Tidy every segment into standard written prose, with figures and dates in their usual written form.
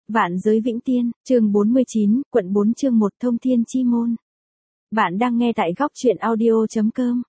Vạn giới vĩnh tiên, chương 49, quận 4 chương 1 thông thiên chi môn. Bạn đang nghe tại góc truyện audio.com.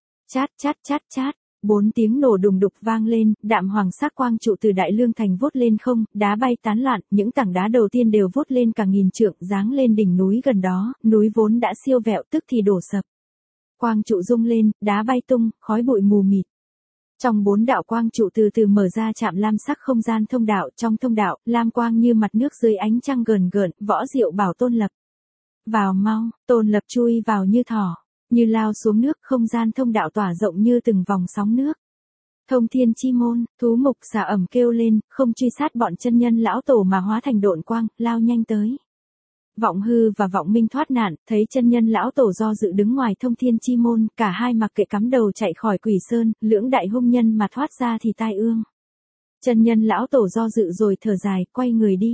Chát. 4 tiếng nổ đùng đục vang lên, đạm hoàng sắc quang trụ từ đại lương thành vút lên không, đá bay tán loạn, những tảng đá đầu tiên đều vút lên cả nghìn trượng, giáng lên đỉnh núi gần đó, núi vốn đã siêu vẹo tức thì đổ sập. Quang trụ rung lên, đá bay tung, khói bụi mù mịt. Trong 4 đạo quang trụ từ từ mở ra chạm lam sắc không gian thông đạo, trong thông đạo, lam quang như mặt nước dưới ánh trăng gờn gợn, Võ Diệu bảo Tôn Lập. Vào mau, Tôn Lập chui vào như thỏ, như lao xuống nước, không gian thông đạo tỏa rộng như từng vòng sóng nước. Thông thiên chi môn, thú mục xà ẩm kêu lên, không truy sát bọn chân nhân lão tổ mà hóa thành độn quang, lao nhanh tới. Vọng hư và vọng minh thoát nạn, thấy chân nhân lão tổ do dự đứng ngoài thông thiên chi môn, cả hai mặc kệ cắm đầu chạy khỏi quỷ sơn, lưỡng đại hung nhân mà thoát ra thì tai ương. Chân nhân lão tổ do dự rồi thở dài, quay người đi.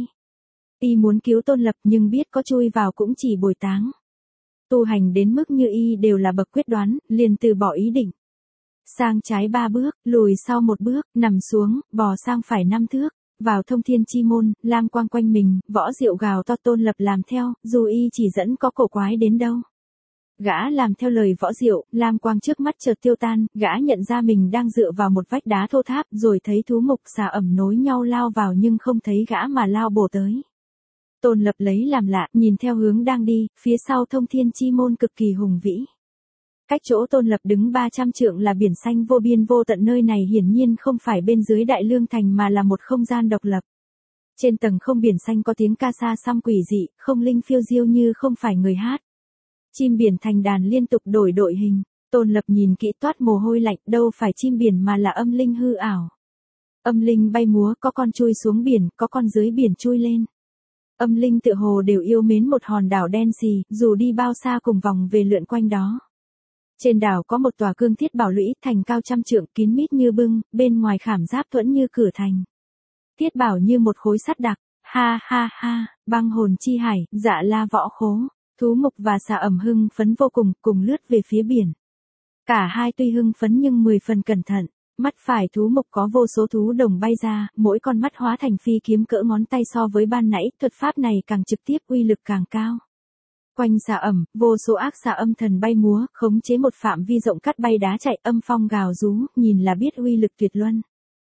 Y muốn cứu Tôn Lập nhưng biết có chui vào cũng chỉ bồi táng. Tu hành đến mức như y đều là bậc quyết đoán, liền từ bỏ ý định. Sang trái 3 bước, lùi sau 1 bước, nằm xuống, bò sang phải 5 thước. Vào thông thiên chi môn, lam quang quanh mình, Võ Diệu gào to Tôn Lập làm theo, dù y chỉ dẫn có cổ quái đến đâu. Gã làm theo lời Võ Diệu, lam quang trước mắt chợt tiêu tan, gã nhận ra mình đang dựa vào một vách đá thô tháp, rồi thấy thú mục xà ẩm nối nhau lao vào nhưng không thấy gã mà lao bổ tới. Tôn Lập lấy làm lạ, nhìn theo hướng đang đi, phía sau thông thiên chi môn cực kỳ hùng vĩ. Cách chỗ Tôn Lập đứng 300 trượng là biển xanh vô biên vô tận, nơi này hiển nhiên không phải bên dưới đại lương thành mà là một không gian độc lập. Trên tầng không biển xanh có tiếng ca sa xăm quỷ dị, không linh phiêu diêu như không phải người hát. Chim biển thành đàn liên tục đổi đội hình, Tôn Lập nhìn kỹ toát mồ hôi lạnh, đâu phải chim biển mà là âm linh hư ảo. Âm linh bay múa, có con chui xuống biển, có con dưới biển chui lên. Âm linh tựa hồ đều yêu mến một hòn đảo đen xì, dù đi bao xa cùng vòng về lượn quanh đó. Trên đảo có một tòa cương thiết bảo lũy, thành cao trăm trượng, kín mít như bưng, bên ngoài khảm giáp thuẫn như cửa thành. Thiết bảo như một khối sắt đặc, ha, băng hồn chi hải, Dạ La Võ Khố, thú mục và xà ẩm hưng phấn vô cùng, cùng lướt về phía biển. Cả hai tuy hưng phấn nhưng 10 phần cẩn thận, mắt phải thú mục có vô số thú đồng bay ra, mỗi con mắt hóa thành phi kiếm cỡ ngón tay, so với ban nãy, thuật pháp này càng trực tiếp, uy lực càng cao. Quanh xà ẩm, vô số ác xà âm thần bay múa, khống chế một phạm vi rộng cắt bay đá chạy, âm phong gào rú, nhìn là biết uy lực tuyệt luân.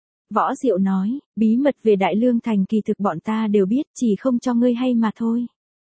Võ Diệu nói, bí mật về Đại Lương Thành kỳ thực bọn ta đều biết, chỉ không cho ngươi hay mà thôi.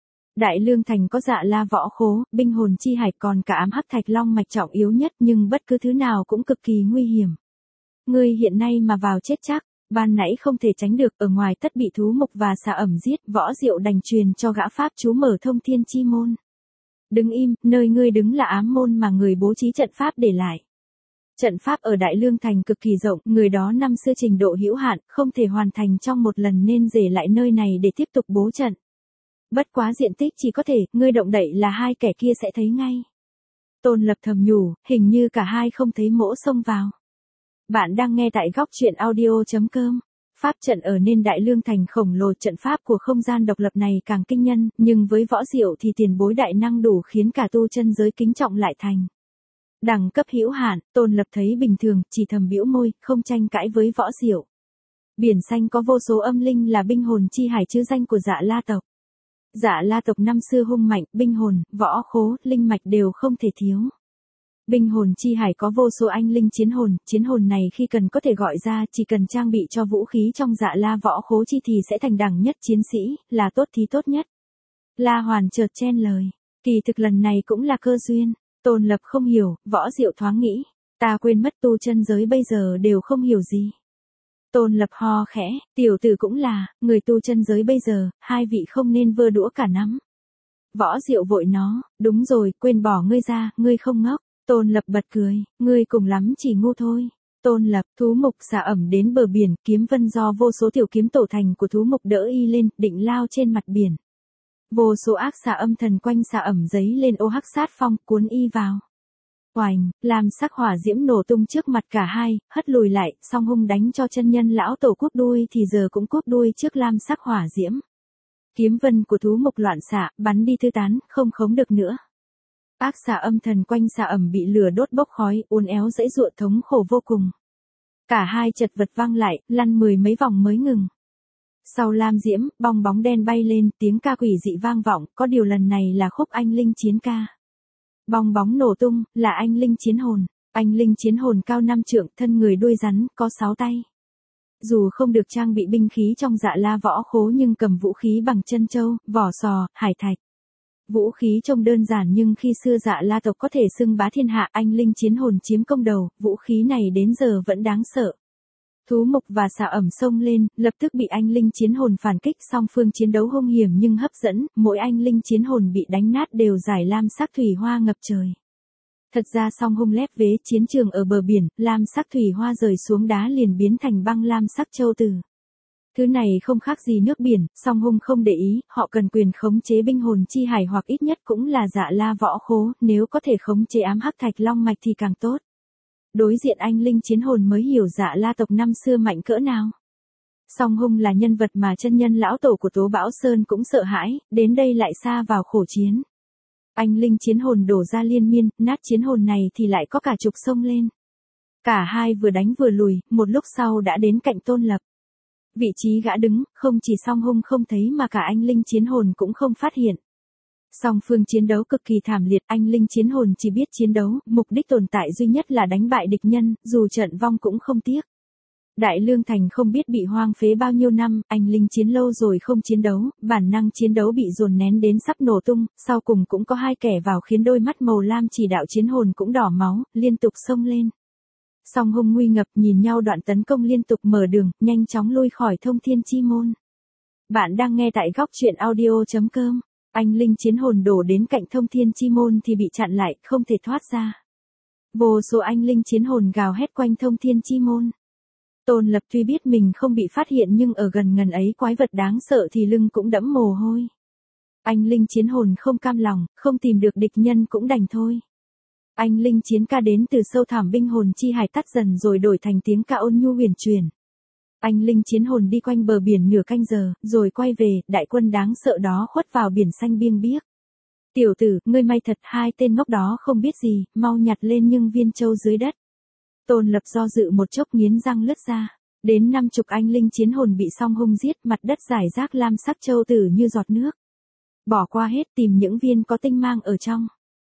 Đại Lương Thành có Dạ La Võ Khố, binh hồn chi hải, còn cả ám hắc thạch long mạch trọng yếu nhất, nhưng bất cứ thứ nào cũng cực kỳ nguy hiểm. Ngươi hiện nay mà vào chết chắc. Ban nãy không thể tránh được, ở ngoài tất bị thú mục và xà ẩm giết, Võ Diệu đành truyền cho gã pháp chú mở thông thiên chi môn. Đứng im, nơi ngươi đứng là ám môn mà người bố trí trận pháp để lại. Trận pháp ở Đại Lương Thành cực kỳ rộng, người đó năm xưa trình độ hữu hạn, không thể hoàn thành trong một lần nên rể lại nơi này để tiếp tục bố trận. Bất quá diện tích chỉ có thể, ngươi động đậy là hai kẻ kia sẽ thấy ngay. Tôn Lập thầm nhủ, hình như cả hai không thấy mỗ xông vào. Bạn đang nghe tại góc truyện audio.com. Pháp trận ở nên Đại Lương Thành khổng lồ, trận pháp của không gian độc lập này càng kinh nhân, nhưng với Võ Diệu thì tiền bối đại năng đủ khiến cả tu chân giới kính trọng lại thành. Đẳng cấp hữu hạn, Tôn Lập thấy bình thường, chỉ thầm bĩu môi, không tranh cãi với Võ Diệu. Biển xanh có vô số âm linh là binh hồn chi hải, chữ danh của Dạ La tộc. Dạ La tộc năm xưa hung mạnh, binh hồn, võ khố, linh mạch đều không thể thiếu. Binh hồn chi hải có vô số anh linh chiến hồn này khi cần có thể gọi ra, chỉ cần trang bị cho vũ khí trong Dạ La Võ Khố chi thì sẽ thành đẳng nhất chiến sĩ, là tốt thì tốt nhất. La Hoàn chợt chen lời, kỳ thực lần này cũng là cơ duyên. Tôn Lập không hiểu, Võ Diệu thoáng nghĩ, ta quên mất tu chân giới bây giờ đều không hiểu gì. Tôn Lập ho khẽ, tiểu tử cũng là, người tu chân giới bây giờ, hai vị không nên vơ đũa cả nắm. Võ Diệu vội nó, đúng rồi, quên bỏ ngươi ra, ngươi không ngốc. Tôn Lập bật cười, ngươi cùng lắm chỉ ngu thôi. Tôn Lập, thú mục xà ẩm đến bờ biển, kiếm vân do vô số tiểu kiếm tổ thành của thú mục đỡ y lên, định lao trên mặt biển. Vô số ác xà âm thần quanh xà ẩm giấy lên ô hắc sát phong, cuốn y vào. Oành, làm sắc hỏa diễm nổ tung trước mặt cả hai, hất lùi lại, song hung đánh cho chân nhân lão tổ cúp đuôi thì giờ cũng cúp đuôi trước lam sắc hỏa diễm. Kiếm vân của thú mục loạn xạ, bắn đi thư tán, không khống được nữa. Ác xà âm thần quanh xà ẩm bị lửa đốt bốc khói, uốn éo dãy giụa thống khổ vô cùng. Cả hai chật vật văng lại, lăn 10 mấy vòng mới ngừng. Sau lam diễm, bong bóng đen bay lên, tiếng ca quỷ dị vang vọng, có điều lần này là khúc anh linh chiến ca. Bong bóng nổ tung, là anh linh chiến hồn. Anh linh chiến hồn cao 5 trượng, thân người đuôi rắn, có 6 tay. Dù không được trang bị binh khí trong Dạ La võ khố nhưng cầm vũ khí bằng chân châu, vỏ sò, hải thạch. Vũ khí trông đơn giản nhưng khi xưa Dạ La tộc có thể xưng bá thiên hạ, anh linh chiến hồn chiếm công đầu, vũ khí này đến giờ vẫn đáng sợ. Thú mục và xà ẩm xông lên, lập tức bị anh linh chiến hồn phản kích, song phương chiến đấu hung hiểm nhưng hấp dẫn, mỗi anh linh chiến hồn bị đánh nát đều giải lam sắc thủy hoa ngập trời. Thật ra song hung lép vế chiến trường ở bờ biển, lam sắc thủy hoa rời xuống đá liền biến thành băng lam sắc châu tử. Thứ này không khác gì nước biển, song hung không để ý, họ cần quyền khống chế binh hồn chi hải hoặc ít nhất cũng là Dạ La võ khố, nếu có thể khống chế ám hắc thạch long mạch thì càng tốt. Đối diện anh linh chiến hồn mới hiểu Dạ La tộc năm xưa mạnh cỡ nào. Song hung là nhân vật mà chân nhân lão tổ của Tố Bão Sơn cũng sợ hãi, đến đây lại xa vào khổ chiến. Anh linh chiến hồn đổ ra liên miên, nát chiến hồn này thì lại có cả chục sông lên. Cả hai vừa đánh vừa lùi, một lúc sau đã đến cạnh Tôn Lập. Vị trí gã đứng, không chỉ song hung không thấy mà cả anh linh chiến hồn cũng không phát hiện. Song phương chiến đấu cực kỳ thảm liệt, anh linh chiến hồn chỉ biết chiến đấu, mục đích tồn tại duy nhất là đánh bại địch nhân, dù trận vong cũng không tiếc. Đại Lương Thành không biết bị hoang phế bao nhiêu năm, anh linh chiến lâu rồi không chiến đấu, bản năng chiến đấu bị dồn nén đến sắp nổ tung, sau cùng cũng có hai kẻ vào khiến đôi mắt màu lam chỉ đạo chiến hồn cũng đỏ máu, liên tục xông lên. Song hung nguy ngập nhìn nhau đoạn tấn công liên tục mở đường, nhanh chóng lui khỏi Thông Thiên Chi Môn. Bạn đang nghe tại góc truyện audio.com. Anh linh chiến hồn đổ đến cạnh Thông Thiên Chi Môn thì bị chặn lại, không thể thoát ra. Vô số anh linh chiến hồn gào hét quanh Thông Thiên Chi Môn. Tôn Lập tuy biết mình không bị phát hiện nhưng ở gần ngần ấy quái vật đáng sợ thì lưng cũng đẫm mồ hôi. Anh linh chiến hồn không cam lòng, không tìm được địch nhân cũng đành thôi. Anh linh chiến ca đến từ sâu thẳm binh hồn chi hải tắt dần rồi đổi thành tiếng ca ôn nhu huyền truyền. Anh linh chiến hồn đi quanh bờ biển nửa canh giờ, rồi quay về, đại quân đáng sợ đó khuất vào biển xanh biêng biếc. Tiểu tử, ngươi may thật, hai tên ngốc đó không biết gì, mau nhặt lên những viên châu dưới đất. Tôn Lập do dự một chốc nghiến răng lướt ra. Đến 50 anh linh chiến hồn bị song hung giết, mặt đất rải rác lam sắc châu tử như giọt nước. Bỏ qua hết tìm những viên có tinh mang ở trong.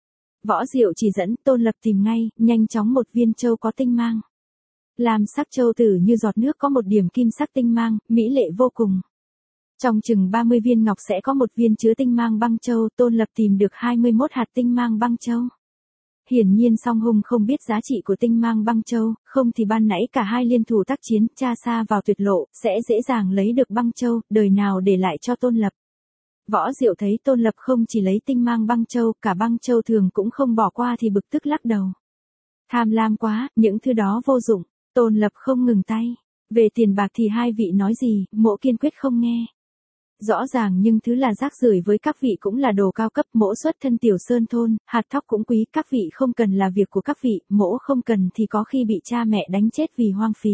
Võ Diệu chỉ dẫn, Tôn Lập tìm ngay, nhanh chóng một viên châu có tinh mang. Lam sắc châu tử như giọt nước có một điểm kim sắc tinh mang, mỹ lệ vô cùng. Trong chừng 30 viên ngọc sẽ có một viên chứa tinh mang băng châu, Tôn Lập tìm được 21 hạt tinh mang băng châu. Hiển nhiên song hung không biết giá trị của tinh mang băng châu, không thì ban nãy cả hai liên thủ tác chiến, tra xa vào tuyệt lộ, sẽ dễ dàng lấy được băng châu, đời nào để lại cho Tôn Lập. Võ Diệu thấy Tôn Lập không chỉ lấy tinh mang băng châu, cả băng châu thường cũng không bỏ qua thì bực tức lắc đầu. Tham lam quá, những thứ đó vô dụng. Tôn Lập không ngừng tay. Về tiền bạc thì hai vị nói gì, mỗ kiên quyết không nghe. Rõ ràng nhưng thứ là rác rưởi với các vị cũng là đồ cao cấp, mỗ xuất thân tiểu sơn thôn, hạt thóc cũng quý, các vị không cần là việc của các vị, mỗ không cần thì có khi bị cha mẹ đánh chết vì hoang phí.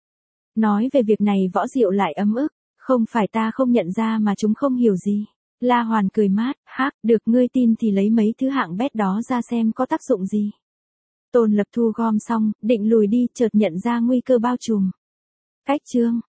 Nói về việc này Võ Diệu lại ấm ức, không phải ta không nhận ra mà chúng không hiểu gì. La Hoàn cười mát, hắc, được ngươi tin thì lấy mấy thứ hạng bét đó ra xem có tác dụng gì. Tôn Lập thu gom xong, định lùi đi, chợt nhận ra nguy cơ bao trùm. Cách chương